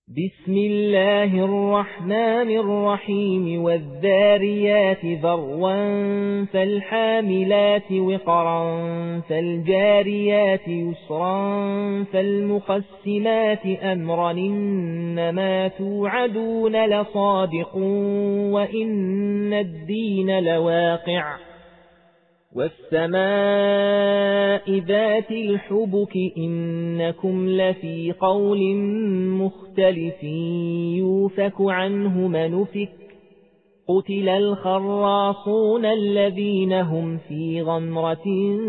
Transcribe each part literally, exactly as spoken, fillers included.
بسم الله الرحمن الرحيم والذاريات ذروا فالحاملات وقرا فالجاريات يسرا فالمقسمات أمرا إنما توعدون لصادق وإن الدين لواقع والسماء ذات الحبك إنكم لفي قول مختلف يوفك عنه منفك قتل الخراصون الذين هم في غمرة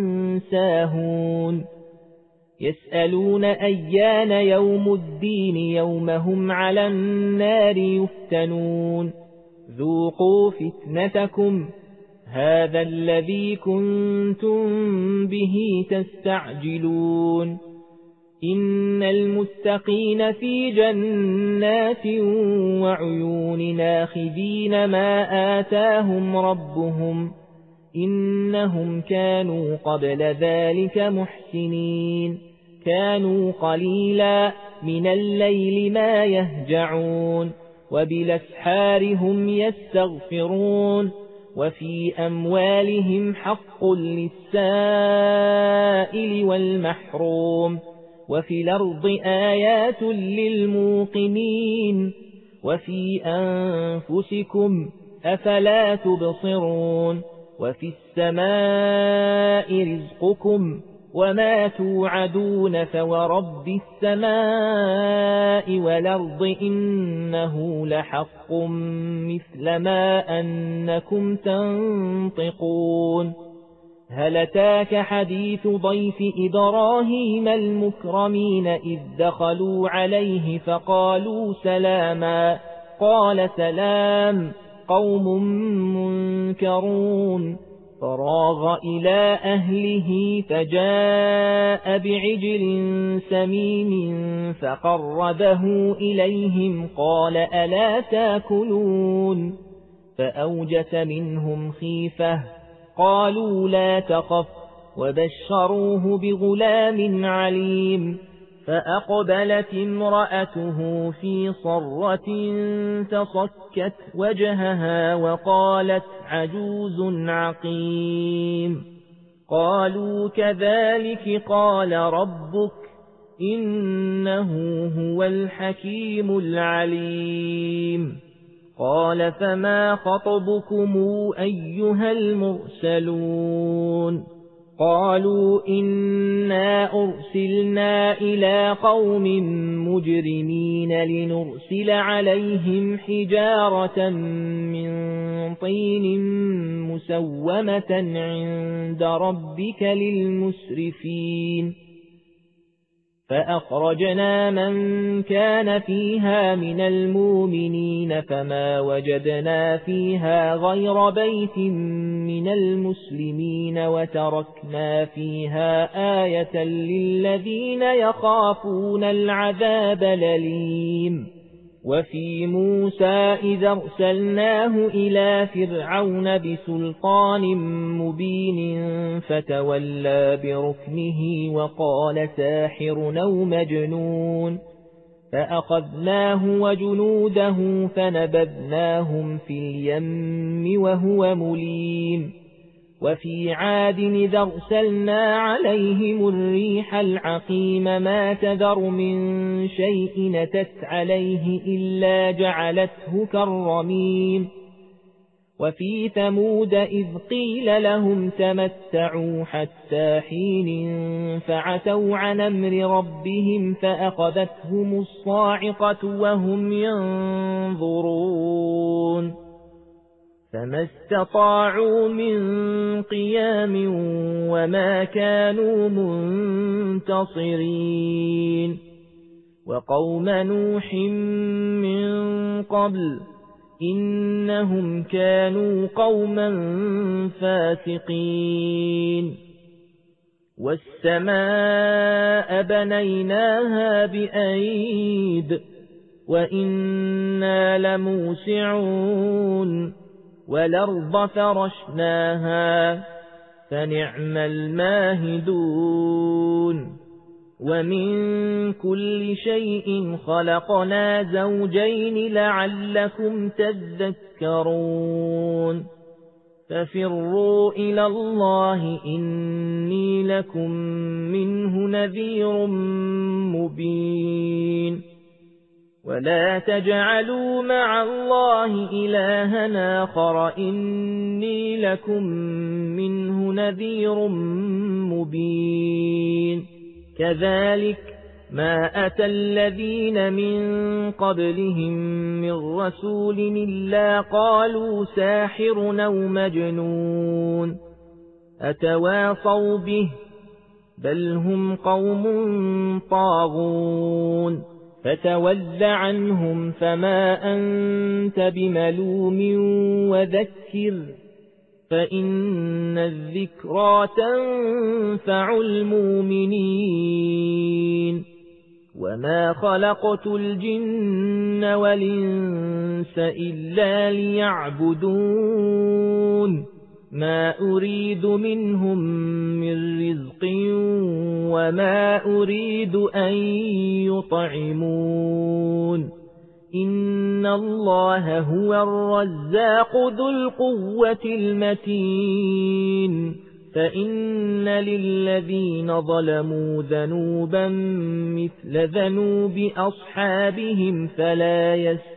ساهون يسألون أيان يوم الدين يوم هم على النار يفتنون ذوقوا فتنتكم هذا الذي كنتم به تستعجلون إن المتقين في جنات وعيون ناخذين ما آتاهم ربهم إنهم كانوا قبل ذلك محسنين كانوا قليلا من الليل ما يهجعون وبالأسحار هم يستغفرون وفي أموالهم حق للسائل والمحروم وفي الأرض آيات للموقنين وفي أنفسكم أفلا تبصرون وفي السماء رزقكم وما توعدون فورب السماء والأرض إنه لحق مثل ما أنكم تنطقون هل أتاك حديث ضيف إبراهيم المكرمين إذ دخلوا عليه فقالوا سلاما قال سلام قوم منكرون فراغ إلى أهله فجاء بعجل سمين فقربه إليهم قال ألا تاكلون فأوجس منهم خيفة قالوا لا تخف وبشروه بغلام عليم فأقبلت امرأته في صرة تصكت وجهها وقالت عجوز عقيم قالوا كذلك قال ربك إنه هو الحكيم العليم قال فما خطبكم أيها المرسلون قالوا إنا أرسلنا إلى قوم مجرمين لنرسل عليهم حجارة من طين مسومة عند ربك للمسرفين فأخرجنا من كان فيها من المؤمنين فما وجدنا فيها غير بيت من المسلمين وتركنا فيها آية للذين يخافون العذاب الأليم وفي موسى إذا أرسلناه إلى فرعون بسلطان مبين فتولى بركنه وقال ساحر أو مجنون فأخذناه وجنوده فنبذناهم في اليم وهو مليم وفي عاد إذا أرسلنا عليهم الريح العقيم ما تذر من شيء نتت عليه إلا جعلته كالرميم وفي ثمود إذ قيل لهم تمتعوا حتى حين فعتوا عن أمر ربهم فأخذتهم الصاعقة وهم ينظرون فما استطاعوا من قيام وما كانوا منتصرين وقوم نوح من قبل إنهم كانوا قوما فاسقين والسماء بنيناها بأيد وإنا لموسعون والأرض فرشناها فنعم الماهدون ومن كل شيء خلقنا زوجين لعلكم تذكرون ففروا إلى الله إني لكم منه نذير مبين ولا تجعلوا مع الله إلها آخر إني لكم منه نذير مبين كذلك ما أتى الذين من قبلهم من رسول إلا قالوا ساحر أو مجنون أتواصوا به بل هم قوم طاغون فتول عنهم فما أنت بملوم وذكر فإن الذكرى تنفع المؤمنين وما خلقت الجن والإنس إلا ليعبدون ما أريد منهم من رزق وما أريد أن يطعمون إن الله هو الرزاق ذو القوة المتين فإن للذين ظلموا ذنوبا مثل ذنوب أصحابهم فلا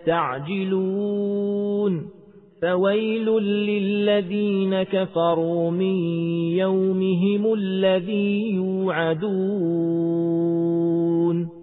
يستعجلون فويل للذين كفروا من يومهم الذي يوعدون